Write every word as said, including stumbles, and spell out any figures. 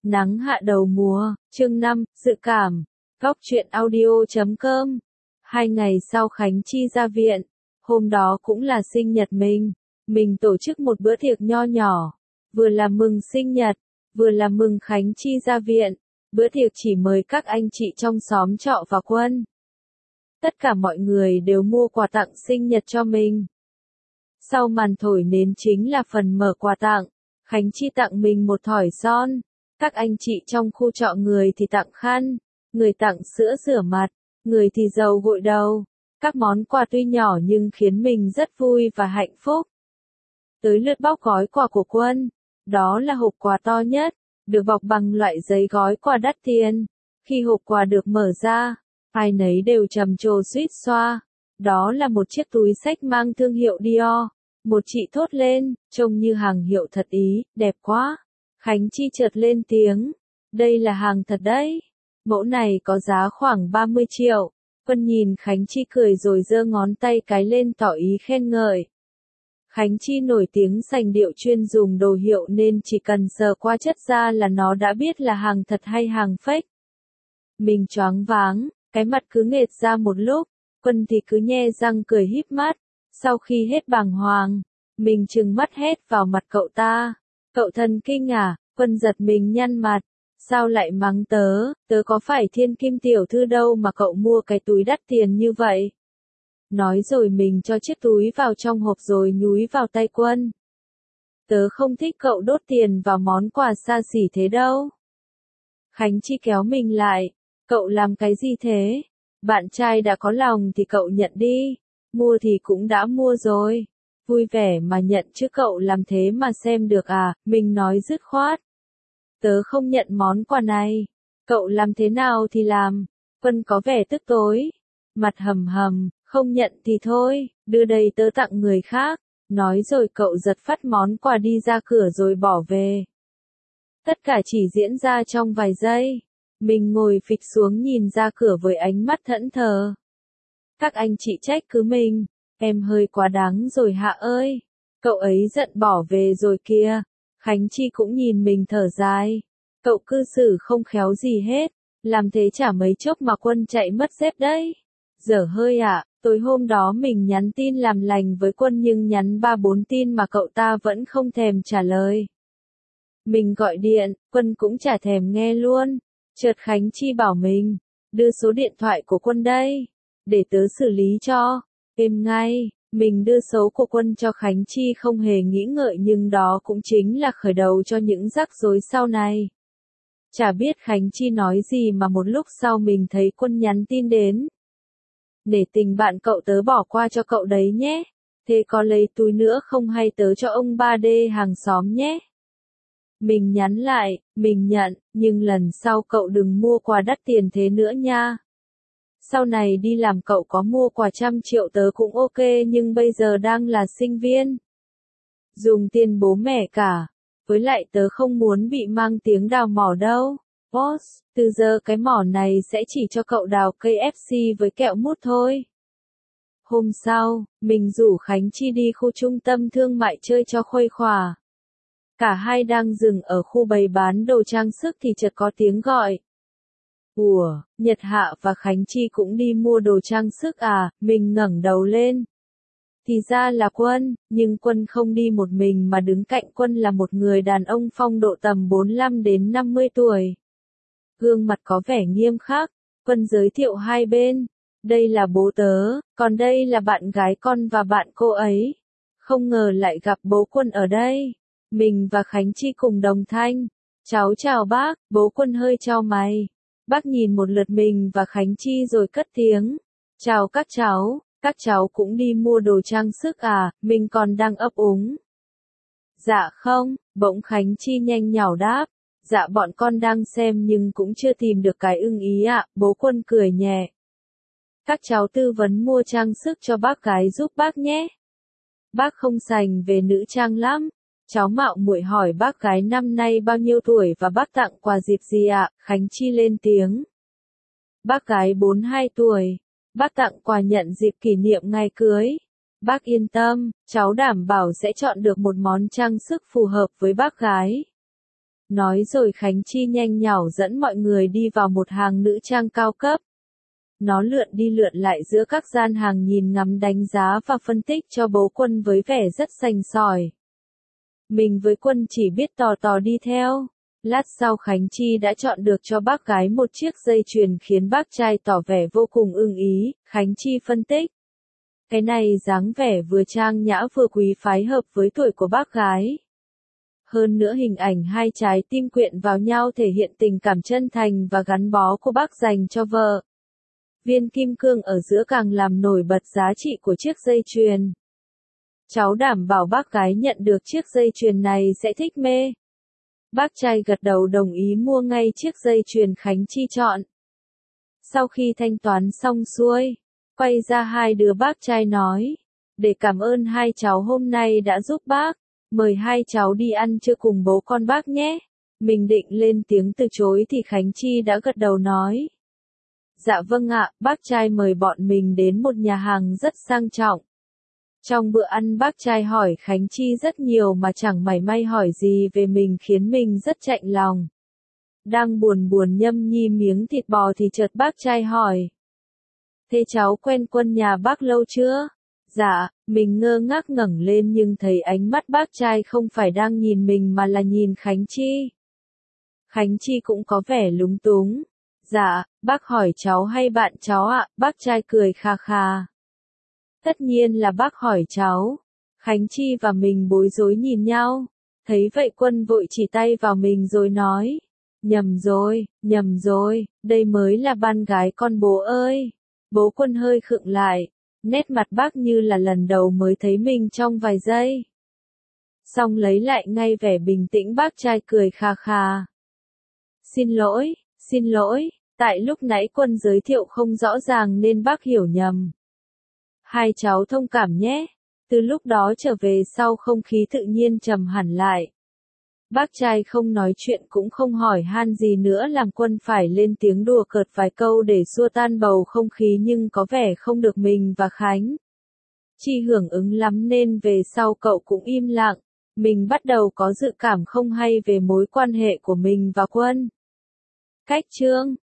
Nắng hạ đầu mùa, chương năm, dự cảm, góc truyện audio chấm com. Hai ngày sau Khánh Chi ra viện, hôm đó cũng là sinh nhật mình, mình tổ chức một bữa tiệc nho nhỏ, vừa là mừng sinh nhật, vừa là mừng Khánh Chi ra viện, bữa tiệc chỉ mời các anh chị trong xóm trọ và Quân. Tất cả mọi người đều mua quà tặng sinh nhật cho mình. Sau màn thổi nến chính là phần mở quà tặng, Khánh Chi tặng mình một thỏi son. Các anh chị trong khu trọ người thì tặng khăn, người tặng sữa rửa mặt, người thì dầu gội đầu. Các món quà tuy nhỏ nhưng khiến mình rất vui và hạnh phúc. Tới lượt bóc gói quà của Quân, đó là hộp quà to nhất, được bọc bằng loại giấy gói quà đắt tiền. Khi hộp quà được mở ra, ai nấy đều trầm trồ suýt xoa. Đó là một chiếc túi xách mang thương hiệu Dior. Một chị thốt lên, trông như hàng hiệu thật ý, đẹp quá. Khánh Chi chợt lên tiếng, đây là hàng thật đấy. Mẫu này có giá khoảng ba mươi triệu. Quân nhìn Khánh Chi cười rồi giơ ngón tay cái lên tỏ ý khen ngợi. Khánh Chi nổi tiếng sành điệu chuyên dùng đồ hiệu nên chỉ cần sờ qua chất da là nó đã biết là hàng thật hay hàng fake. Mình choáng váng, cái mặt cứ nghệt ra một lúc, Quân thì cứ nhe răng cười híp mắt. Sau khi hết bàng hoàng, mình trừng mắt hét vào mặt cậu ta. Cậu thần kinh à? Quân giật mình nhăn mặt. Sao lại mắng tớ? Tớ có phải thiên kim tiểu thư đâu mà cậu mua cái túi đắt tiền như vậy? Nói rồi mình cho chiếc túi vào trong hộp rồi nhúi vào tay Quân. Tớ không thích cậu đốt tiền vào món quà xa xỉ thế đâu. Khánh Chi kéo mình lại. Cậu làm cái gì thế? Bạn trai đã có lòng thì cậu nhận đi. Mua thì cũng đã mua rồi. Vui vẻ mà nhận chứ cậu làm thế mà xem được à, mình nói dứt khoát. Tớ không nhận món quà này. Cậu làm thế nào thì làm. Quân có vẻ tức tối. Mặt hầm hầm, không nhận thì thôi, đưa đây tớ tặng người khác. Nói rồi cậu giật phắt món quà đi ra cửa rồi bỏ về. Tất cả chỉ diễn ra trong vài giây. Mình ngồi phịch xuống nhìn ra cửa với ánh mắt thẫn thờ. Các anh chị trách cứ mình, em hơi quá đáng rồi Hạ ơi. Cậu ấy giận bỏ về rồi kìa. Khánh Chi cũng nhìn mình thở dài. Cậu cư xử không khéo gì hết, làm thế chả mấy chốc mà Quân chạy mất dép đấy. Dở hơi ạ, à, tối hôm đó mình nhắn tin làm lành với Quân nhưng nhắn ba bốn tin mà cậu ta vẫn không thèm trả lời. Mình gọi điện, Quân cũng chả thèm nghe luôn. Chợt Khánh Chi bảo mình, đưa số điện thoại của Quân đây. Để tớ xử lý cho. Êm ngay, mình đưa số của Quân cho Khánh Chi không hề nghĩ ngợi nhưng đó cũng chính là khởi đầu cho những rắc rối sau này. Chả biết Khánh Chi nói gì mà một lúc sau mình thấy Quân nhắn tin đến. Để tình bạn cậu tớ bỏ qua cho cậu đấy nhé. Thế có lấy túi nữa không hay tớ cho ông ba D hàng xóm nhé. Mình nhắn lại, mình nhận, nhưng lần sau cậu đừng mua quà đắt tiền thế nữa nha. Sau này đi làm cậu có mua quà trăm triệu tớ cũng ok nhưng bây giờ đang là sinh viên. Dùng tiền bố mẹ cả. Với lại tớ không muốn bị mang tiếng đào mỏ đâu. Boss, từ giờ cái mỏ này sẽ chỉ cho cậu đào cây ép xê với kẹo mút thôi. Hôm sau, mình rủ Khánh Chi đi khu trung tâm thương mại chơi cho khuây khỏa. Cả hai đang dừng ở khu bày bán đồ trang sức thì chợt có tiếng gọi. Ủa, Nhật Hạ và Khánh Chi cũng đi mua đồ trang sức à, mình ngẩng đầu lên. Thì ra là Quân, nhưng Quân không đi một mình mà đứng cạnh Quân là một người đàn ông phong độ tầm bốn mươi lăm đến năm mươi tuổi. Gương mặt có vẻ nghiêm khắc, Quân giới thiệu hai bên. Đây là bố tớ, còn đây là bạn gái con và bạn cô ấy. Không ngờ lại gặp bố Quân ở đây. Mình và Khánh Chi cùng đồng thanh. Cháu chào bác, bố Quân hơi chau mày. Bác nhìn một lượt mình và Khánh Chi rồi cất tiếng. Chào các cháu, các cháu cũng đi mua đồ trang sức à, mình còn đang ấp úng. Dạ không, bỗng Khánh Chi nhanh nhảu đáp. Dạ bọn con đang xem nhưng cũng chưa tìm được cái ưng ý ạ, à, bố Quân cười nhẹ. Các cháu tư vấn mua trang sức cho bác gái giúp bác nhé. Bác không sành về nữ trang lắm. Cháu mạo muội hỏi bác gái năm nay bao nhiêu tuổi và bác tặng quà dịp gì ạ? Khánh Chi lên tiếng. Bác gái bốn mươi hai tuổi. Bác tặng quà nhận dịp kỷ niệm ngày cưới. Bác yên tâm, cháu đảm bảo sẽ chọn được một món trang sức phù hợp với bác gái. Nói rồi Khánh Chi nhanh nhảu dẫn mọi người đi vào một hàng nữ trang cao cấp. Nó lượn đi lượn lại giữa các gian hàng nhìn ngắm đánh giá và phân tích cho bố Quân với vẻ rất sành sỏi. Mình với Quân chỉ biết tò tò đi theo. Lát sau Khánh Chi đã chọn được cho bác gái một chiếc dây chuyền khiến bác trai tỏ vẻ vô cùng ưng ý. Khánh Chi phân tích. Cái này dáng vẻ vừa trang nhã vừa quý phái hợp với tuổi của bác gái. Hơn nữa hình ảnh hai trái tim quyện vào nhau thể hiện tình cảm chân thành và gắn bó của bác dành cho vợ. Viên kim cương ở giữa càng làm nổi bật giá trị của chiếc dây chuyền. Cháu đảm bảo bác gái nhận được chiếc dây chuyền này sẽ thích mê. Bác trai gật đầu đồng ý mua ngay chiếc dây chuyền Khánh Chi chọn. Sau khi thanh toán xong xuôi, quay ra hai đứa bác trai nói, để cảm ơn hai cháu hôm nay đã giúp bác, mời hai cháu đi ăn trưa cùng bố con bác nhé. Mình định lên tiếng từ chối thì Khánh Chi đã gật đầu nói. Dạ vâng ạ, bác trai mời bọn mình đến một nhà hàng rất sang trọng. Trong bữa ăn bác trai hỏi Khánh Chi rất nhiều mà chẳng mảy may hỏi gì về mình khiến mình rất chạnh lòng. Đang buồn buồn nhâm nhi miếng thịt bò thì chợt bác trai hỏi. Thế cháu quen Quân nhà bác lâu chưa? Dạ, mình ngơ ngác ngẩng lên nhưng thấy ánh mắt bác trai không phải đang nhìn mình mà là nhìn Khánh Chi. Khánh Chi cũng có vẻ lúng túng. Dạ, bác hỏi cháu hay bạn cháu ạ? Bác trai cười kha kha. Tất nhiên là bác hỏi cháu. Khánh Chi và mình bối rối nhìn nhau. Thấy vậy Quân vội chỉ tay vào mình rồi nói. Nhầm rồi, nhầm rồi, đây mới là bạn gái con bố ơi. Bố Quân hơi khựng lại. Nét mặt bác như là lần đầu mới thấy mình trong vài giây. Xong lấy lại ngay vẻ bình tĩnh bác trai cười kha kha. Xin lỗi, xin lỗi, tại lúc nãy Quân giới thiệu không rõ ràng nên bác hiểu nhầm. Hai cháu thông cảm nhé. Từ lúc đó trở về sau không khí tự nhiên trầm hẳn lại. Bác trai không nói chuyện cũng không hỏi han gì nữa làm Quân phải lên tiếng đùa cợt vài câu để xua tan bầu không khí nhưng có vẻ không được mình và Khánh Chi hưởng ứng lắm nên về sau cậu cũng im lặng. Mình bắt đầu có dự cảm không hay về mối quan hệ của mình và Quân. Cách chương